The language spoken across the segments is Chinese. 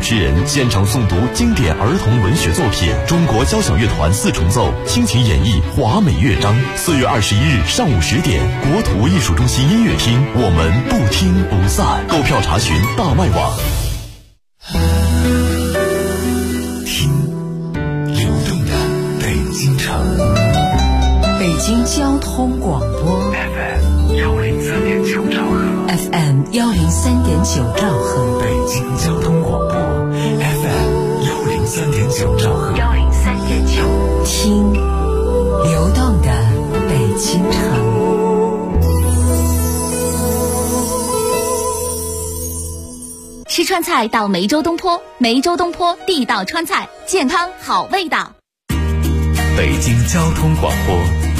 持人现场诵读经典儿童文学作品，中国交响乐团4重奏倾情演绎华美乐章。4月21日上午10点，国土艺术中心音乐厅，我们不听不散。购票查询大麦网。 听流动的北京城， 北京交通广播 FM103.9兆赫 ，FM103.9兆赫， 北京交通广播 FM103.9兆赫 ，103.9，听流动的北京城。 吃川菜到梅州东坡，梅州东坡地道川菜，健康好味道。 北京交通广播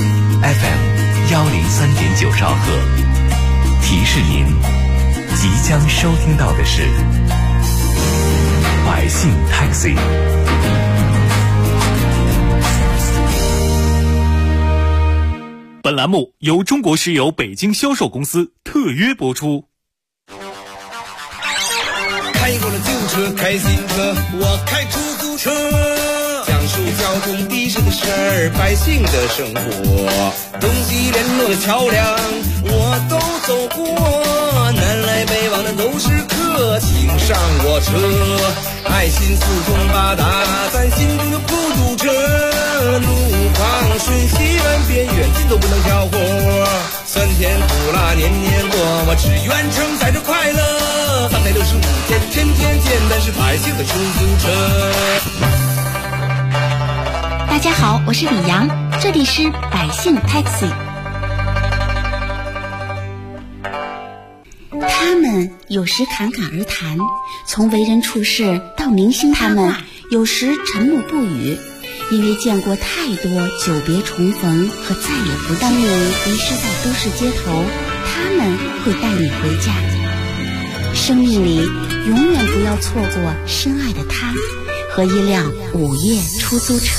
FM103.9兆赫，提示您即将收听到的是百姓 Taxi。 本栏目由中国石油北京销售公司特约播出。 开过了旧车，开新车，我开出租车，讲述交通的士的事儿，百姓的生活，东西联络的桥梁我都走过，南来北往的都是客，请上我车，爱心四通八达，咱心中的不堵车，路况瞬息万变，远近都不能挑活，酸甜苦辣年年过，我只愿承载着快乐，365天天天见，但是百姓的出租车。 大家好，我是李阳，这里是百姓 Taxi。 他们有时侃侃而谈，从为人处事到明星他们有时沉默不语，因为见过太多久别重逢和再也不见。当你迷失在都市街头，他们会带你回家。生命里永远不要错过深爱的他和一辆午夜出租车。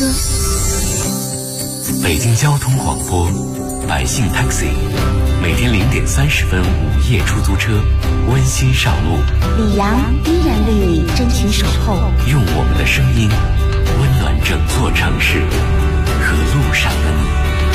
北京交通广播百姓 Taxi， 每天0点30分午夜出租车温馨上路， 李阳依然为你真情守候， 用我们的声音温暖整座城市和路上的你。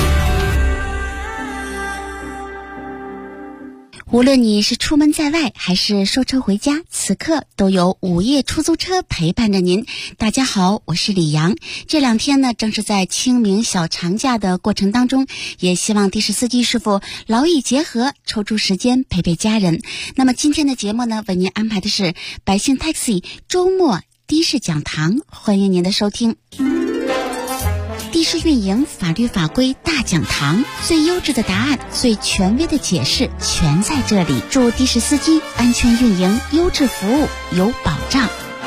无论你是出门在外还是收车回家，此刻都有午夜出租车陪伴着您。大家好，我是李阳。这2天呢，正是在清明小长假的过程当中，也希望的士司机师傅劳逸结合，抽出时间陪陪家人。那么今天的节目呢，为您安排的是百姓 Taxi 周末的士讲堂，欢迎您的收听。的士运营法律法规大讲堂，最优质的答案，最权威的解释，全在这里。祝的士司机安全运营，优质服务，有保障。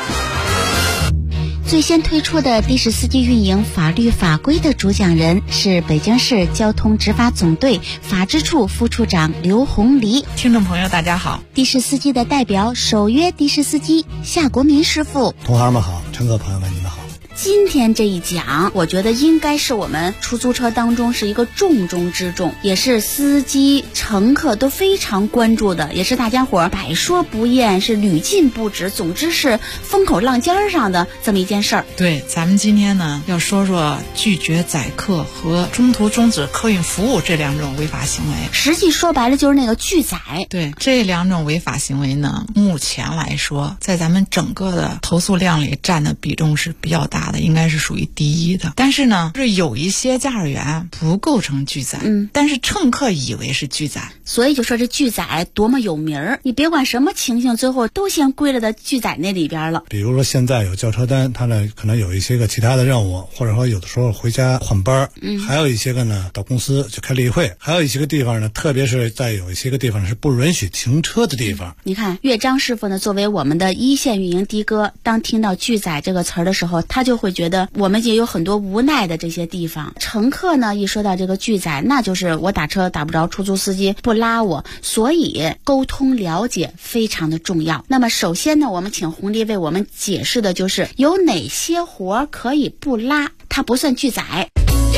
最先推出的的士司机运营法律法规的主讲人是北京市交通执法总队法制处副处长刘红黎。 听众朋友大家好， 的士司机的代表，首约的士司机夏国民师傅。 同行们好，乘客朋友们你们好。 今天这一讲，我觉得应该是我们出租车当中是一个重中之重，也是司机乘客都非常关注的，也是大家伙百说不厌，是屡禁不止，总之是风口浪尖上的这么一件事儿。 对，咱们今天呢要说说拒绝载客和中途终止客运服务这2种违法行为。 实际说白了就是那个拒载。 对，这2种违法行为呢，目前来说在咱们整个的投诉量里占的比重是比较大的，应该是属于第一的。但是呢，是有一些驾驶员不构成拒载，但是乘客以为是拒载， 所以就说这拒载多么有名儿，你别管什么情形，最后都先归了到拒载那里边了。 比如说现在有叫车单，他呢可能有一些个其他的任务，或者说有的时候回家换班，还有一些个呢到公司去开例会，还有一些个地方呢，特别是在有一些个地方是不允许停车的地方。 你看岳章师傅呢，作为我们的一线运营的哥，当听到拒载这个词儿的时候，他就会觉得我们也有很多无奈的这些地方。乘客呢一说到这个拒载，那就是我打车打不着，出租司机不拉我，所以沟通了解非常的重要。那么首先呢，我们请红丽为我们解释的就是有哪些活可以不拉，它不算拒载。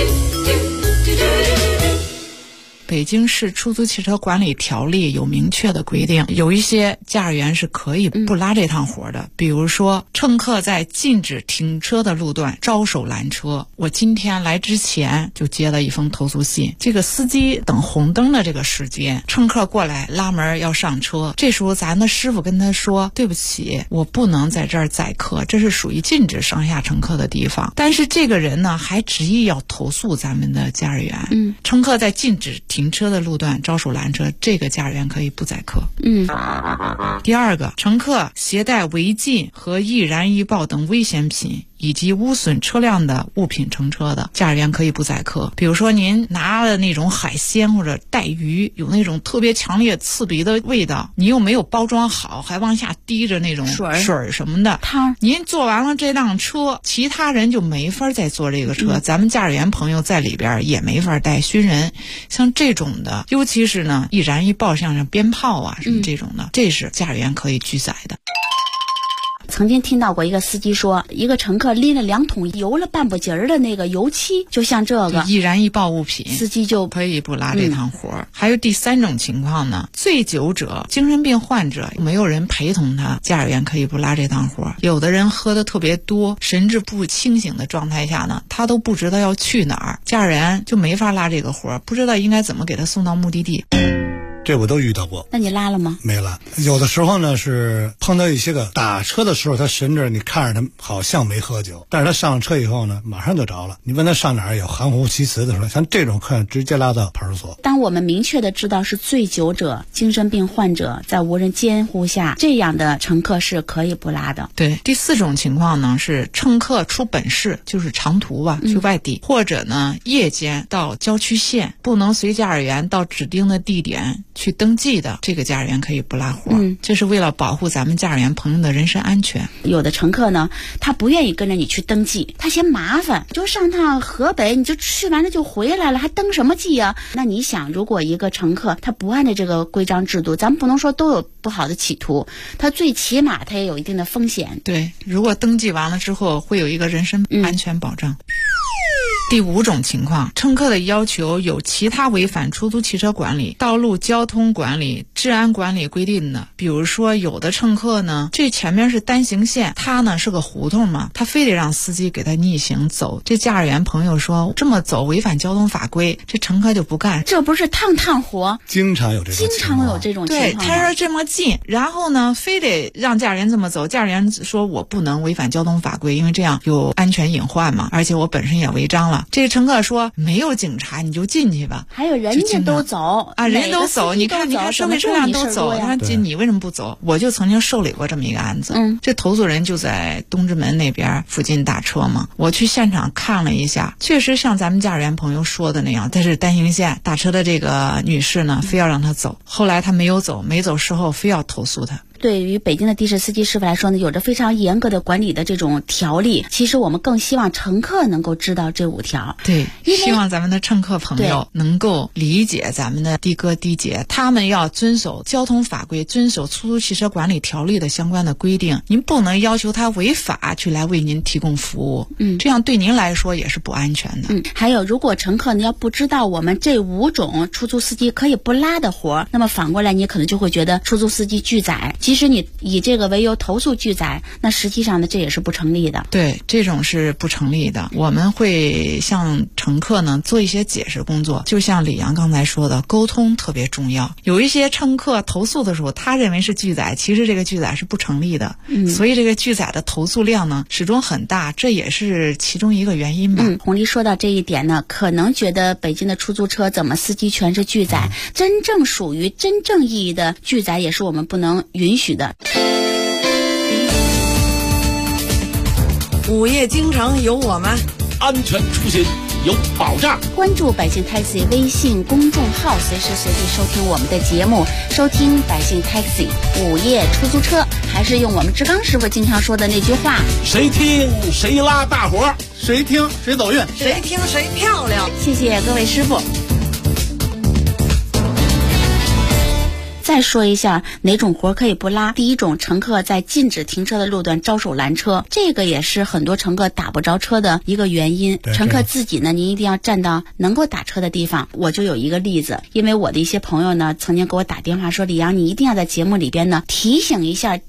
北京市出租汽车管理条例有明确的规定，有一些驾驶员是可以不拉这趟活的，比如说乘客在禁止停车的路段招手拦车。我今天来之前就接了一封投诉信，这个司机等红灯的这个时间，乘客过来拉门要上车，这时候咱的师傅跟他说，对不起，我不能在这儿载客，这是属于禁止上下乘客的地方。但是这个人呢还执意要投诉咱们的驾驶员。乘客在禁止停车的路段招手拦车，这个驾驶员可以不载客。第二个，乘客携带违禁和易燃易爆等危险品以及污损车辆的物品乘车的，驾驶员可以不载客。比如说您拿了那种海鲜或者带鱼，有那种特别强烈刺鼻的味道，你又没有包装好，还往下滴着那种水什么的汤，您坐完了这辆车，其他人就没法再坐这个车，咱们驾驶员朋友在里边也没法带熏人。像这种的，尤其是呢易燃易爆，像鞭炮啊什么这种的，这是驾驶员可以拒载的。 曾经听到过一个司机说，一个乘客拎了2桶油了半不截儿的那个油漆，就像这个易燃易爆物品， 司机就可以不拉这趟活。还有第三种情况呢，醉酒者、精神病患者，没有人陪同他，驾驶员可以不拉这趟活。有的人喝得特别多，神志不清醒的状态下呢，他都不知道要去哪儿，驾驶员就没法拉这个活，不知道应该怎么给他送到目的地。 这我都遇到过。 那你拉了吗？ 没拉。有的时候呢是碰到一些个打车的时候，他神志你看着他好像没喝酒，但是他上车以后呢马上就着了，你问他上哪儿有含糊其辞的时候，像这种客人直接拉到派出所。 当我们明确的知道是醉酒者、精神病患者在无人监护下，这样的乘客是可以不拉的。 对，第四种情况呢是乘客出本市，就是长途吧，去外地，或者呢夜间到郊区县，不能随驾驶员到指定的地点去登记的，这个驾驶员可以不拉活。这是为了保护咱们驾驶员朋友的人身安全。 有的乘客呢，他不愿意跟着你去登记，他嫌麻烦，就上趟河北，你就去完了就回来了，还登什么记啊？那你想，如果一个乘客他不按照这个规章制度，咱们不能说都有不好的企图，他最起码他也有一定的风险。 对，如果登记完了之后，会有一个人身安全保障。第五种情况，乘客的要求有其他违反出租汽车管理、道路交通管理、治安管理规定的。比如说有的乘客呢，这前面是单行线，他呢是个胡同嘛，他非得让司机给他逆行走，这驾驶员朋友说这么走违反交通法规，这乘客就不干。 这不是趟活， 经常有这种情况。 对，他说这么近，然后呢非得让驾驶员这么走，驾驶员说我不能违反交通法规，因为这样有安全隐患嘛，而且我本身也违章了。这个乘客说没有警察你就进去吧， 还有人家都走啊，人家都走，你看社会车辆都走，他说你为什么不走？我就曾经受理过这么一个案子。这投诉人就在东直门那边附近打车嘛，我去现场看了一下，确实像咱们驾驶员朋友说的那样，但是单行线打车的这个女士呢，非要让他走，后来他没有走，没走事后非要投诉他。 对于北京的的士司机师傅来说呢，有着非常严格的管理的这种条例。其实我们更希望乘客能够知道这5条。 对，希望咱们的乘客朋友能够理解咱们的的哥的姐，他们要遵守交通法规，遵守出租汽车管理条例的相关的规定。您不能要求他违法去来为您提供服务，这样对您来说也是不安全的。 还有，如果乘客呢要不知道我们这5种出租司机可以不拉的活，那么反过来你可能就会觉得出租司机拒载。即使你以这个为由投诉拒载，那实际上呢这也是不成立的。 对，这种是不成立的。我们会向乘客呢做一些解释工作，就像李阳刚才说的，沟通特别重要。有一些乘客投诉的时候，他认为是拒载，其实这个拒载是不成立的，所以这个拒载的投诉量呢始终很大，这也是其中一个原因吧。 红丽说到这一点呢，可能觉得北京的出租车怎么司机全是拒载，真正属于真正意义的拒载也是我们不能允许的。 午夜京城有我们， 安全出行有保障。 关注百姓 Taxi 微信公众号，随时随地收听我们的节目，收听百姓 Taxi 午夜出租车。还是用我们志刚师傅经常说的那句话， 谁听谁拉大伙， 谁听谁走运， 谁听谁漂亮。 谢谢各位师傅。再说一下哪种活可以不拉。第一种，乘客在禁止停车的路段招手拦车，这个也是很多乘客打不着车的一个原因。乘客自己呢，您一定要站到能够打车的地方。我就有一个例子，因为我的一些朋友呢曾经给我打电话说，李阳你一定要在节目里边呢提醒一下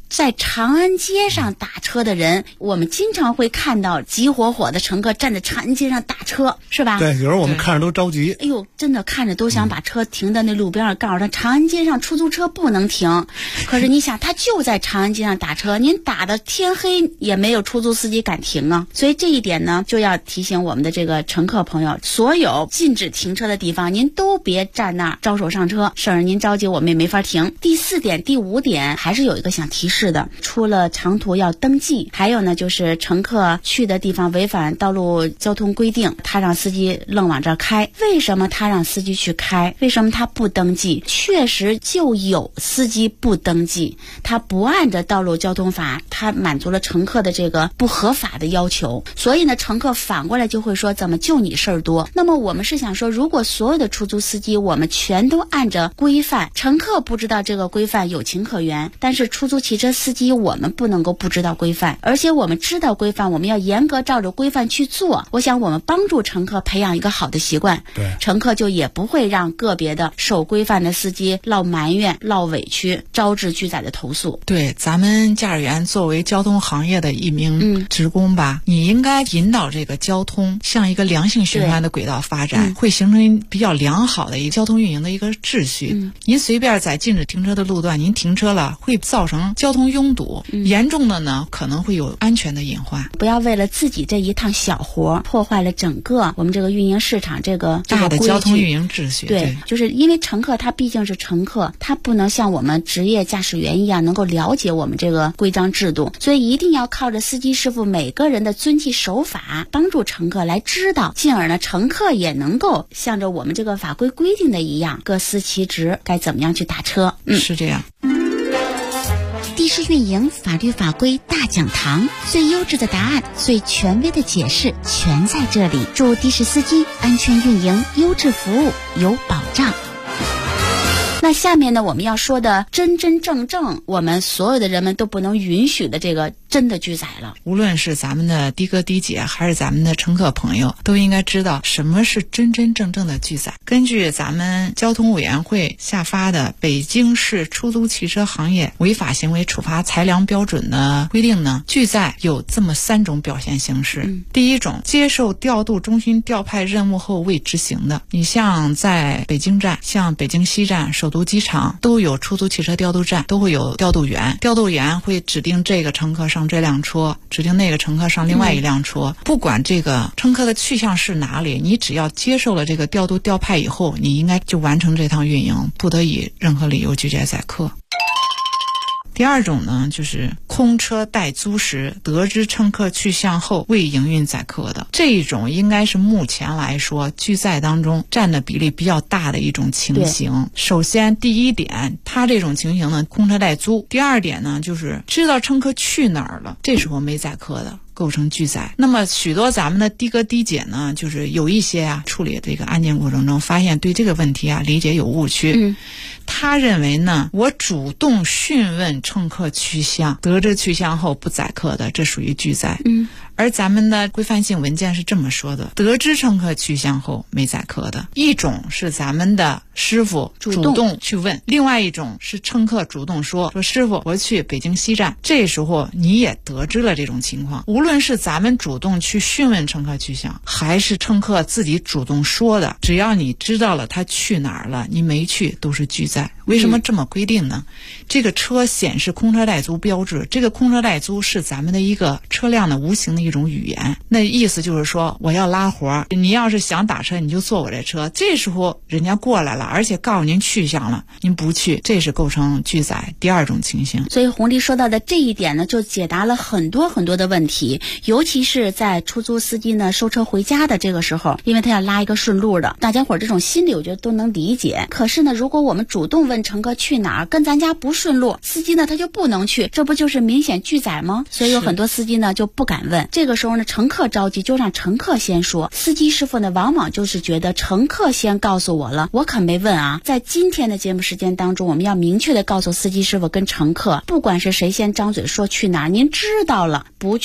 在长安街上打车的人，我们经常会看到急火火的乘客站在长安街上打车，是吧？ 对，有时候我们看着都着急。 哎呦，真的看着都想把车停在那路边上，告诉他长安街上出租车不能停。可是你想，他就在长安街上打车，您打的天黑也没有出租司机敢停啊。所以这一点呢，就要提醒我们的这个乘客朋友，所有禁止停车的地方，您都别站那儿招手上车，省着您着急，我们也没法停。第4点、第5点还是有一个想提示的，除了长途要登记，还有呢就是乘客去的地方违反道路交通规定，他让司机愣往这儿开。为什么他让司机去开？为什么他不登记？确实就有司机不登记，他不按着道路交通法，他满足了乘客的这个不合法的要求，所以呢乘客反过来就会说，怎么就你事儿多？那么我们是想说，如果所有的出租司机我们全都按着规范，乘客不知道这个规范有情可原，但是出租汽车司机我们不能够不知道规范，而且我们知道规范，我们要严格照着规范去做。我想我们帮助乘客培养一个好的习惯， 对， 乘客就也不会让个别的守规范的司机落埋怨、落委屈，招致拒载的投诉。 对，咱们驾驶员作为交通行业的一名职工吧，你应该引导这个交通向一个良性循环的轨道发展，会形成比较良好的一个交通运营的一个秩序。您随便在禁止停车的路段您停车了，会造成交通拥堵，严重的呢可能会有安全的隐患。 不要为了自己这一趟小活破坏了整个我们这个运营市场这个大的交通运营秩序。 对，就是因为乘客他毕竟是乘客，他不能像我们职业驾驶员一样能够了解我们这个规章制度，所以一定要靠着司机师傅每个人的遵纪守法，帮助乘客来知道，进而呢乘客也能够向着我们这个法规规定的一样，各司其职，该怎么样去打车。 是这样。 的士运营法律法规大讲堂，最优质的答案，最权威的解释，全在这里。祝的士司机安全运营，优质服务有保障。那下面呢，我们要说的真真正正我们所有的人们都不能允许的这个真的拒载了。 无论是咱们的的哥的姐还是咱们的乘客朋友，都应该知道什么是真真正正的拒载。根据咱们交通委员会下发的北京市出租汽车行业违法行为处罚裁量标准的规定呢，拒载有这么3种表现形式。第一种，接受调度中心调派任务后未执行的。你像在北京站、像北京西站、首都机场都有出租汽车调度站，都会有调度员，调度员会指定这个乘客上这辆车，指定那个乘客上另外一辆车，不管这个乘客的去向是哪里，你只要接受了这个调度调派以后，你应该就完成这趟运营，不得以任何理由拒绝载客。第二种呢，就是空车代租时得知乘客去向后未营运载客的，这一种应该是目前来说拒载当中占的比例比较大的一种情形。首先第一点，它这种情形呢，空车代租。第二点呢，就是知道乘客去哪儿了，这时候没载客的，构成拒载。那么许多咱们的的哥的姐呢，就是有一些处理这个案件过程中发现对这个问题理解有误区。他认为呢，我主动讯问乘客去向，得知去向后不载客的，这属于拒载。而咱们的规范性文件是这么说的，得知乘客去向后没载客的，一种是咱们的师傅主动去问，另外一种是乘客主动说师傅我去北京西站，这时候你也得知了这种情况。无论是咱们主动去询问乘客去向，还是乘客自己主动说的，只要你知道了他去哪儿了，你没去都是拒载。为什么这么规定呢？这个车显示空车代租标志，这个空车代租是咱们的一个车辆的无形的一种语言，那意思就是说我要拉活，你要是想打车你就坐我这车，这时候人家过来了，而且告诉您去向了，您不去，这是构成拒载第二种情形。 所以红丽说到的这一点呢，就解答了很多很多的问题，尤其是在出租司机呢收车回家的这个时候，因为他要拉一个顺路的，大家伙这种心理我觉得都能理解。可是呢，如果我们主动问乘客去哪儿，跟咱家不顺路，司机呢他就不能去，这不就是明显拒载吗？所以有很多司机呢就不敢问。这个时候呢，乘客着急就让乘客先说，司机师傅呢往往就是觉得乘客先告诉我了，我可没问啊。在今天的节目时间当中，我们要明确的告诉司机师傅跟乘客，不管是谁先张嘴说去哪儿，您知道了不去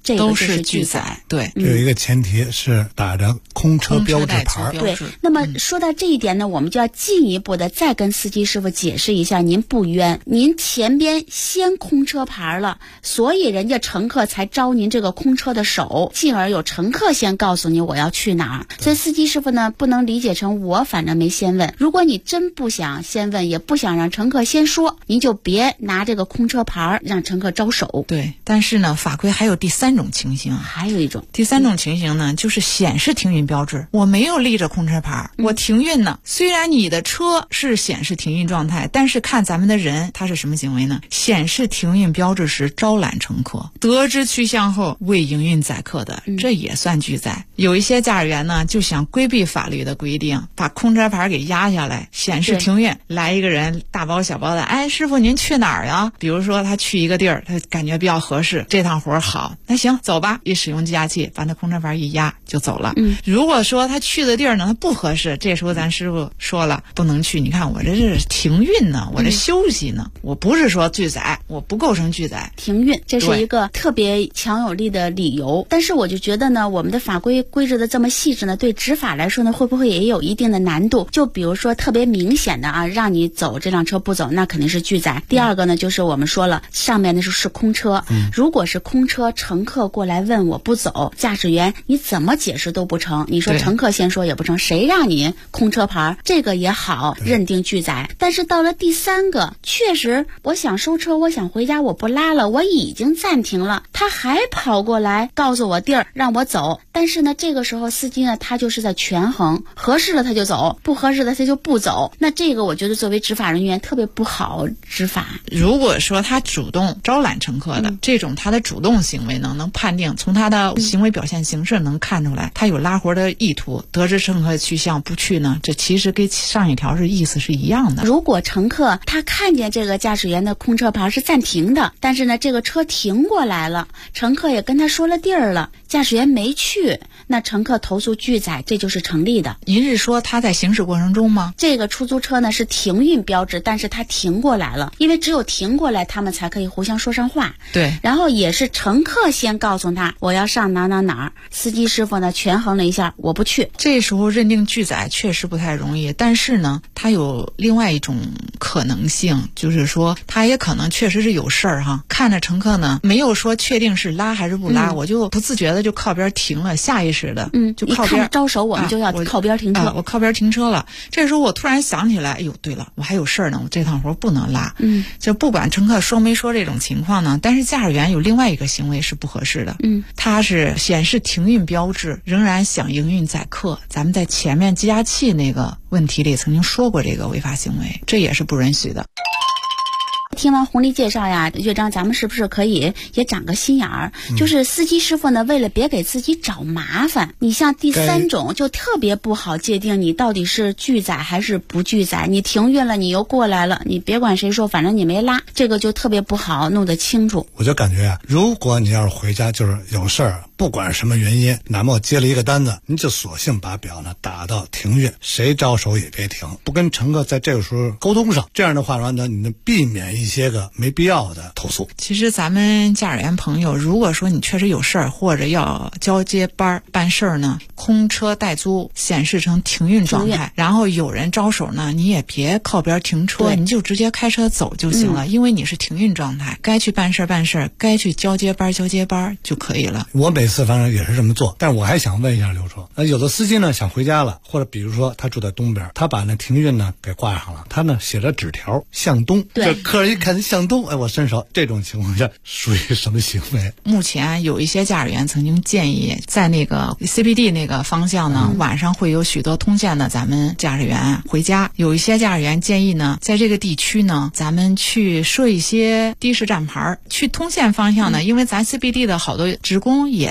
这个都就是拒载。对， 有一个前提是打着空车标志牌。 对，那么说到这一点呢，我们就要进一步的再跟司机师傅解释一下，您不冤，您前边先空车牌了，所以人家乘客才招您这个空车的手，进而有乘客先告诉你我要去哪儿。所以司机师傅呢，不能理解成我反正没先问。如果你真不想先问，也不想让乘客先说，您就别拿这个空车牌让乘客招手。 对，但是呢，法规还有第三种情形， 还有一种第三种情形呢，就是显示停运标志，我没有立着空车牌，我停运呢。虽然你的车是显示停运状态，但是看咱们的人他是什么行为呢？显示停运标志时招揽乘客，得知去向后未营运载客的，这也算拒载。有一些驾驶员呢，就想规避法律的规定，把空车牌给压下来，显示停运，来一个人大包小包的，哎，师傅您去哪儿呀？比如说他去一个地儿，他感觉比较合适，这趟活好，那行走吧，一使用计价器把那空车牌一压就走了。如果说他去的地儿呢，他不合适，这时候咱师傅说了不能去，你看我这是停运呢，我这休息呢，我不是说拒载，我不构成拒载。 停运这是一个特别强有力的理由，但是我就觉得呢，我们的法规规制的这么细致呢，对执法来说呢，会不会也有一定的难度？就比如说特别明显的啊，让你走这辆车不走，那肯定是拒载。第二个呢，就是我们说了，上面的是空车，如果是空车，乘客过来问我不走，驾驶员你怎么解释都不成，你说乘客先说也不成，谁让你空车牌，这个也好认定拒载。但是到了第三个，确实我想收车，我想回家，我不拉了，我已经暂停了，他还跑过来告诉我地儿让我走，但是呢这个时候司机呢他就是在权衡，合适了他就走，不合适的他就不走，那这个我觉得作为执法人员特别不好执法。 如果说他主动招揽乘客的，这种他的主动行为呢，能判定从他的行为表现形式能看出来他有拉活的意图，得知乘客去向不去呢，这其实跟上一条是意思是一样的。 如果乘客他看见这个驾驶员的空车牌是暂停的，但是呢这个车停过来了，乘客也跟他说了地儿了，驾驶员没去，那乘客投诉拒载，这就是成立的。 您是说他在行驶过程中吗？ 这个出租车呢是停运标志，但是他停过来了，因为只有停过来他们才可以互相说上话。 对， 然后也是乘客先告诉他我要上哪哪哪儿，司机师傅呢权衡了一下，我不去。 这时候认定拒载确实不太容易，但是呢他有另外一种可能性，就是说他也可能确实是有事儿哈，看着乘客呢没有说确定是拉还是不拉，我就不自觉的就靠边停了，下意识的就靠边， 一看招手我们就要靠边停车， 我靠边停车了。这时候我突然想起来，哎呦对了，我还有事儿呢，我这趟活不能拉。就不管乘客说没说这种情况呢，但是驾驶员有另外一个行为是不合适的，他是显示停运标志仍然想营运载客，咱们在前面计价器那个问题里曾经说过这个违法行为，这也是不允许的。 听完红丽介绍呀，岳章，咱们是不是可以也长个心眼儿？就是司机师傅呢，为了别给自己找麻烦，你像第三种就特别不好界定，你到底是拒载还是不拒载？你停运了，你又过来了，你别管谁说，反正你没拉，这个就特别不好弄得清楚。 我就感觉啊，如果你要是回家就是有事儿，不管什么原因，哪怕我接了一个单子，您就索性把表呢打到停运，谁招手也别停，不跟乘客在这个时候沟通上，这样的话呢，你能避免一些个没必要的投诉。 其实咱们驾驶员朋友，如果说你确实有事儿或者要交接班办事儿呢，空车代租显示成停运状态，然后有人招手呢，你也别靠边停车，你就直接开车走就行了，因为你是停运状态，该去办事办事，该去交接班就可以了。 我每次反正也是这么做，但是我还想问一下刘叔，有的司机呢想回家了，或者比如说他住在东边，他把那停运呢给挂上了，他呢写着纸条向东，这客人一看向东，哎，我伸手，这种情况下属于什么行为？ 目前有一些驾驶员曾经建议，在那个 CBD 那个方向呢，晚上会有许多通县的咱们驾驶员回家，有一些驾驶员建议呢，在这个地区呢，咱们去设一些的士站牌，去通县方向呢，因为咱 CBD 的好多职工也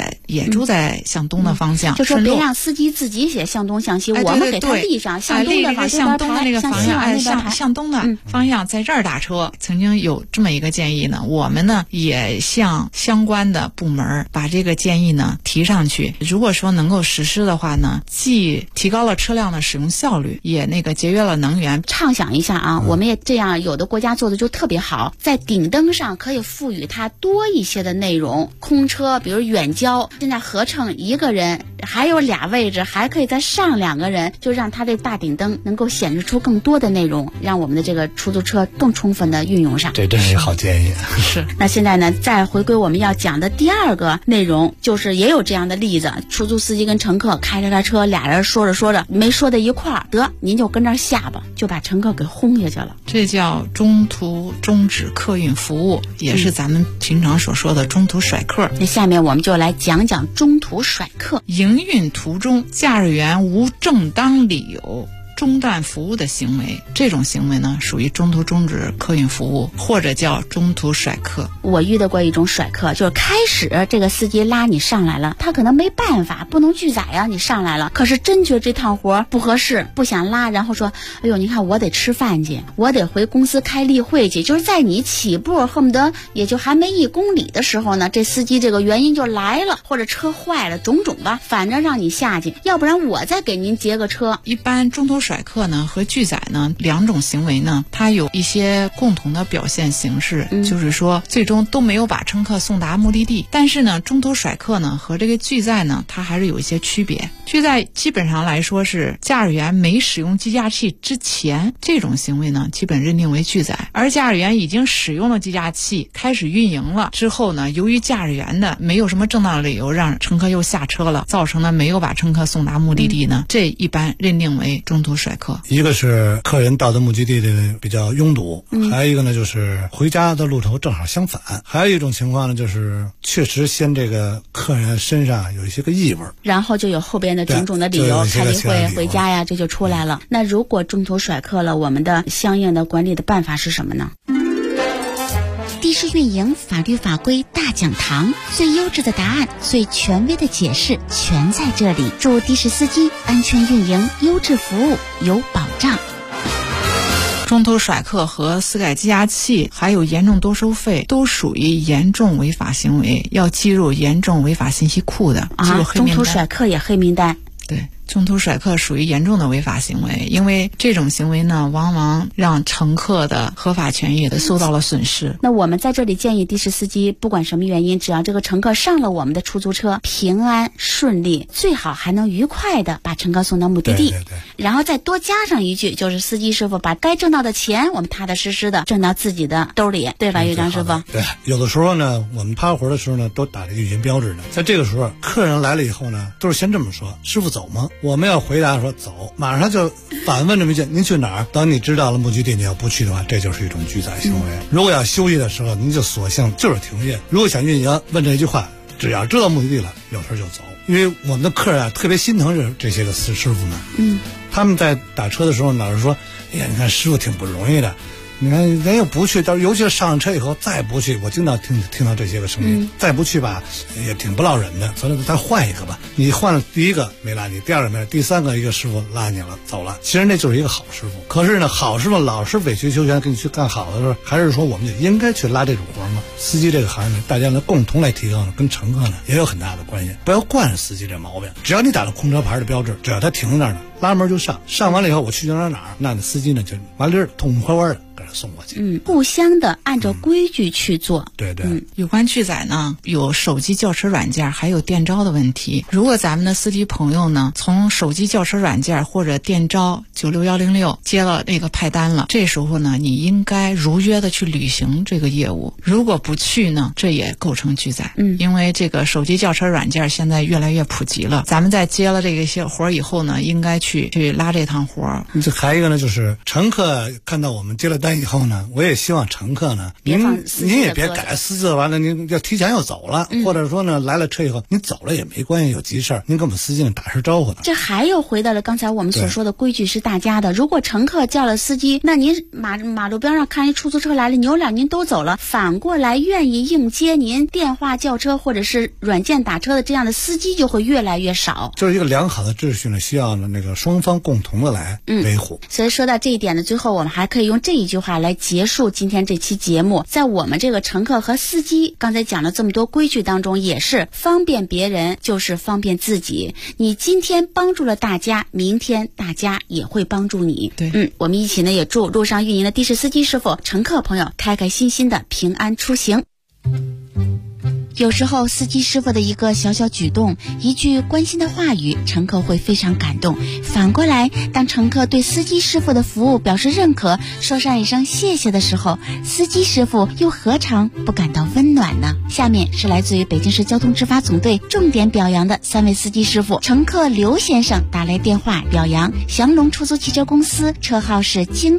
也住在向东的方向， 就说别让司机自己写向东向西，我们给他立上向东的往这边排， 方向，向东的方向在这儿打车。曾经有这么一个建议呢，我们呢也向相关的部门把这个建议呢提上去。如果说能够实施的话呢，既提高了车辆的使用效率，也节约了能源。 畅想一下啊，我们也这样，有的国家做的就特别好，在顶灯上可以赋予它多一些的内容。空车比如远郊，现在合乘一个人，还有俩位置，还可以再上2个人，就让它这大顶灯能够显示出更多的内容，让我们的这个出租车更充分的运用上。 这真是好建议。 是。 那现在呢，再回归我们要讲的第2个内容，就是也有这样的例子，出租司机跟乘客开着车，俩人说着没说到一块儿，得您就跟这儿下吧，就把乘客给轰下去了。 这叫中途终止客运服务，也是咱们平常所说的中途甩客。 那下面我们就来讲讲中途甩客。 营运途中驾驶员无正当理由中断服务的行为，这种行为呢属于中途终止客运服务，或者叫中途甩客。 我遇到过一种甩客，就是开始这个司机拉你上来了，他可能没办法，不能拒载啊，你上来了，可是真觉得这趟活不合适，不想拉，然后说哎呦，你看我得吃饭去，我得回公司开例会去，就是在你起步恨不得也就还没1公里的时候呢，这司机这个原因就来了，或者车坏了，种种吧，反正让你下去，要不然我再给您截个车。 一般中途甩客呢和拒载呢2种行为呢，它有一些共同的表现形式，就是说最终都没有把乘客送达目的地。但是呢，中途甩客呢和这个拒载呢，它还是有一些区别。拒载基本上来说是驾驶员没使用计价器之前，这种行为呢基本认定为拒载。而驾驶员已经使用了计价器，开始运营了之后呢，由于驾驶员的没有什么正当理由让乘客又下车了，造成了没有把乘客送达目的地呢，这一般认定为中途甩客。 一个是客人到的目的地的比较拥堵，还有一个呢就是回家的路头正好相反，还有一种情况呢就是确实先这个客人身上有一些个异味， 然后就有后边的种种的理由，开例会回家呀，这就出来了。那如果中途甩客了，我们的相应的管理的办法是什么呢？的士运营法律法规大讲堂，最优质的答案，最权威的解释，全在这里。祝的士司机安全运营，优质服务有保障。 中途甩客和私改计价器还有严重多收费都属于严重违法行为，要记入严重违法信息库的，记入黑名单。 中途甩客也黑名单。 对，中途甩客属于严重的违法行为，因为这种行为呢，往往让乘客的合法权益受到了损失。 那我们在这里建议的士司机，不管什么原因，只要这个乘客上了我们的出租车，平安顺利，最好还能愉快的把乘客送到目的地。 对对对。 然后再多加上一句，就是司机师傅把该挣到的钱，我们踏踏实实的挣到自己的兜里，对吧，岳章师傅？ 对，有的时候呢，我们趴活的时候呢，都打这个语音标志的。在这个时候，客人来了以后呢，都是先这么说：“师傅走吗？”我们要回答说走，马上就反问这么一句：“您去哪儿？”等你知道了目的地，你要不去的话，这就是一种拒载行为。如果要休息的时候，您就索性就是停业。如果想运营，问这句话，只要知道目的地了，有事就走。因为我们的客人啊，特别心疼这些个师傅们。他们在打车的时候，老是说：“哎呀，你看师傅挺不容易的。”你看人又不去，但是尤其是上了车以后再不去，我经常听到这些个声音，再不去吧也挺不落忍的，所以再换一个吧。你换了第一个没拉你，第二个没拉，第三个一个师傅拉你了走了，其实那就是一个好师傅。可是呢，好师傅老是委曲求全，给你去干好的时候，还是说我们就应该去拉这种活吗？司机这个行业大家呢共同来提高呢，跟乘客呢也有很大的关系。不要惯着司机这毛病，只要你打了空车牌的标志，只要他停在那儿呢，拉门就上，上完了以后我去哪儿，那司机呢就完溜痛快快的给他送过去。 互相的按照规矩去做。 对对。 有关拒载呢，有手机叫车软件还有电招的问题。如果咱们的司机朋友呢，从手机叫车软件或者电招96106接了那个派单了，这时候呢，你应该如约的去履行这个业务。如果不去呢，这也构成拒载。因为这个手机叫车软件现在越来越普及了，咱们在接了这个些活以后呢，应该去拉这趟活。 这还有一个呢，就是乘客看到我们接了单以后呢，我也希望乘客呢，您也别改私自完了，您要提前又走了，或者说呢来了车以后您走了也没关系，有急事儿您跟我们司机打声招呼呢。 这还又回到了刚才我们所说的规矩是大家的，如果乘客叫了司机，那您马路边上看一出租车来了，扭脸您都走了，反过来愿意应接您电话叫车或者是软件打车的这样的司机就会越来越少。 就是一个良好的秩序呢，需要呢那个双方共同的来维护。 所以说到这一点呢，最后我们还可以用这一句话来结束今天这期节目。在我们这个乘客和司机刚才讲了这么多规矩当中，也是方便别人就是方便自己。你今天帮助了大家，明天大家也会帮助你。 对， 我们一起呢也祝路上运营的的士司机师傅、乘客朋友开开心心的平安出行。有时候司机师傅的一个小小举动，一句关心的话语，乘客会非常感动。反过来，当乘客对司机师傅的服务表示认可，说上一声谢谢的时候，司机师傅又何尝不感到温暖呢？下面是来自于北京市交通执法总队重点表扬的3位司机师傅。乘客刘先生打来电话表扬祥龙出租汽车公司，车号是京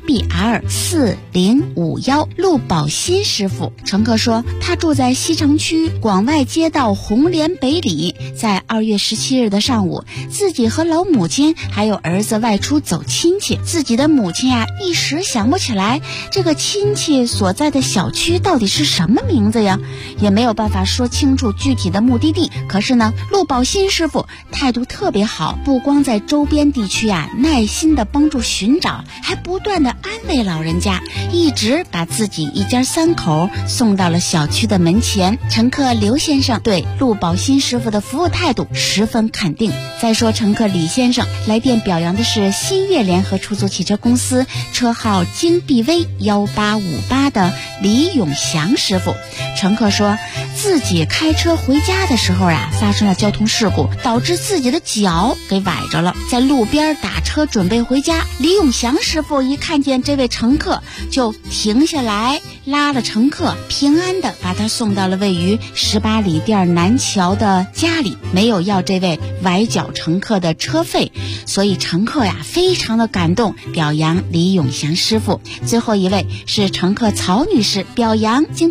BR4051，陆宝新师傅。乘客说他住在西城区广外街道红莲北里，在2月17日的上午，自己和老母亲还有儿子外出走亲戚，自己的母亲一时想不起来这个亲戚所在的小区到底是什么名字呀，也没有办法说清楚具体的目的地。可是呢，陆宝新师傅态度特别好，不光在周边地区耐心的帮助寻找，还不断的安慰老人家，一直把自己一家3口送到了小区的门前。乘客刘先生对陆宝新师傅的服务态度十分肯定。再说乘客李先生来电表扬的是新月联合出租汽车公司，车号京 BV1858的李永祥师傅。乘客说自己开车回家的时候发生了交通事故，导致自己的脚给崴着了，在路边打车准备回家。李永祥师傅一看见这位乘客就停下来，拉了乘客，平安的把他送到了位于18里店南桥的家里，没有要这位崴脚乘客的车费。所以乘客非常的感动，表扬李永祥师傅。最后一位是乘客曹女士，表扬京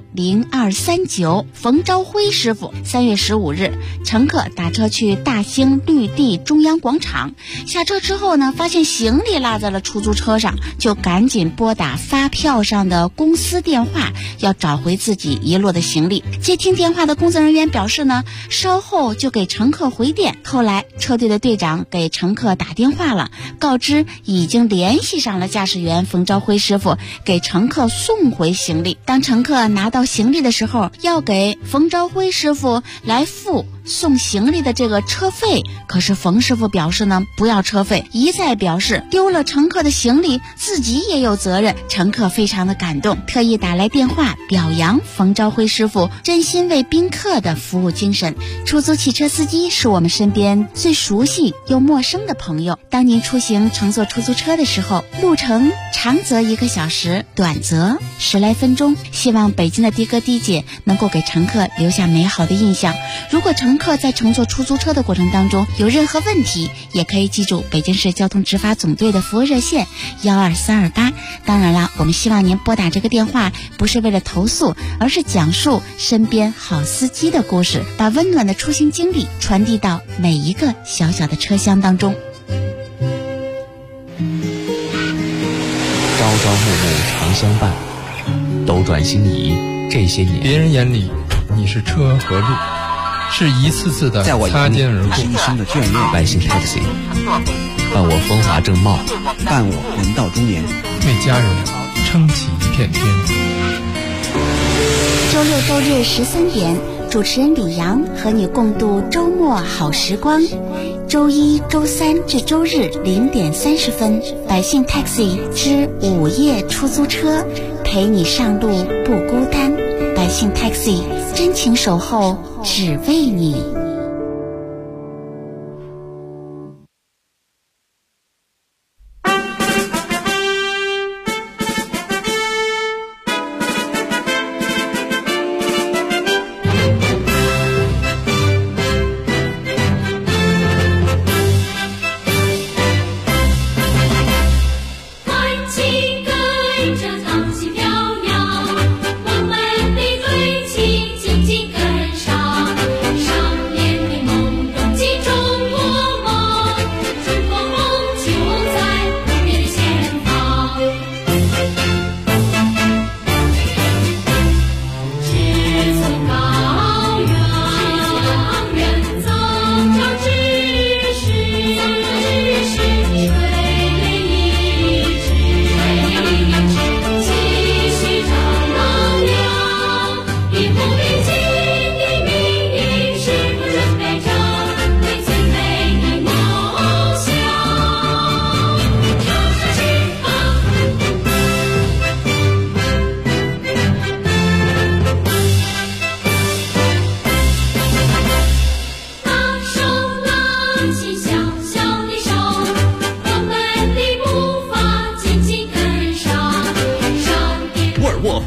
BQ0239冯昭辉师傅。3月15日，乘客打车去大兴绿地中央广场，下车之后呢，发现行李落在了出租车上，就赶紧拨打发票上的公司电话，要找回自己遗落的行李。接听电话的工作人员表示呢，稍后就给乘客回电。后来车队的队长给乘客打电话了，告知已经联系上了驾驶员冯昭辉师傅，给乘客送回行李。当乘客拿到行李的时候，要给冯昭辉师傅来付送行李的这个车费，可是冯师傅表示呢，不要车费，一再表示丢了乘客的行李自己也有责任。乘客非常的感动，特意打来电话表扬冯昭辉师傅真心为宾客的服务精神。出租汽车司机是我们身边最熟悉又陌生的朋友。当您出行乘坐出租车的时候，路程长则1个小时，短则10来分钟，希望北京的的哥的姐能够给乘客留下美好的印象。如果乘客在乘坐出租车的过程当中有任何问题，也可以记住北京市交通执法总队的服务热线12328。当然了，我们希望您拨打这个电话不是为了投诉，而是讲述身边好司机的故事，把温暖的出行经历传递到每一个小小的车厢当中。 朝朝暮暮常相伴，斗转星移这些年， 别人眼里你是车和路，是一次次的擦肩而过， 一生的眷恋。 百姓 taxi， 伴我风华正茂， 伴我人到中年， 为家人撑起一片天。 周六周日13点，主持人李阳和你共度周末好时光。周一、周三至周日0点30分，百姓 taxi 之午夜出租车，陪你上路不孤单。百姓 taxi 真情守候，只为你。 欢庆歌，这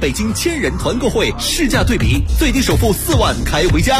北京千人团购会，市价对比，最低首付4万开回家。